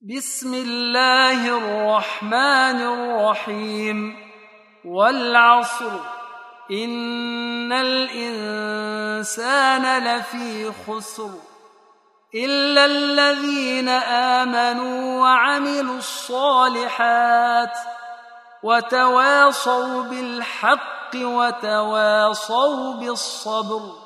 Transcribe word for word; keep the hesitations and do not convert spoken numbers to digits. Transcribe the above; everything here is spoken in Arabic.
بسم الله الرحمن الرحيم والعصر إن الإنسان لفي خسر إلا الذين آمنوا وعملوا الصالحات وتواصوا بالحق وتواصوا بالصبر.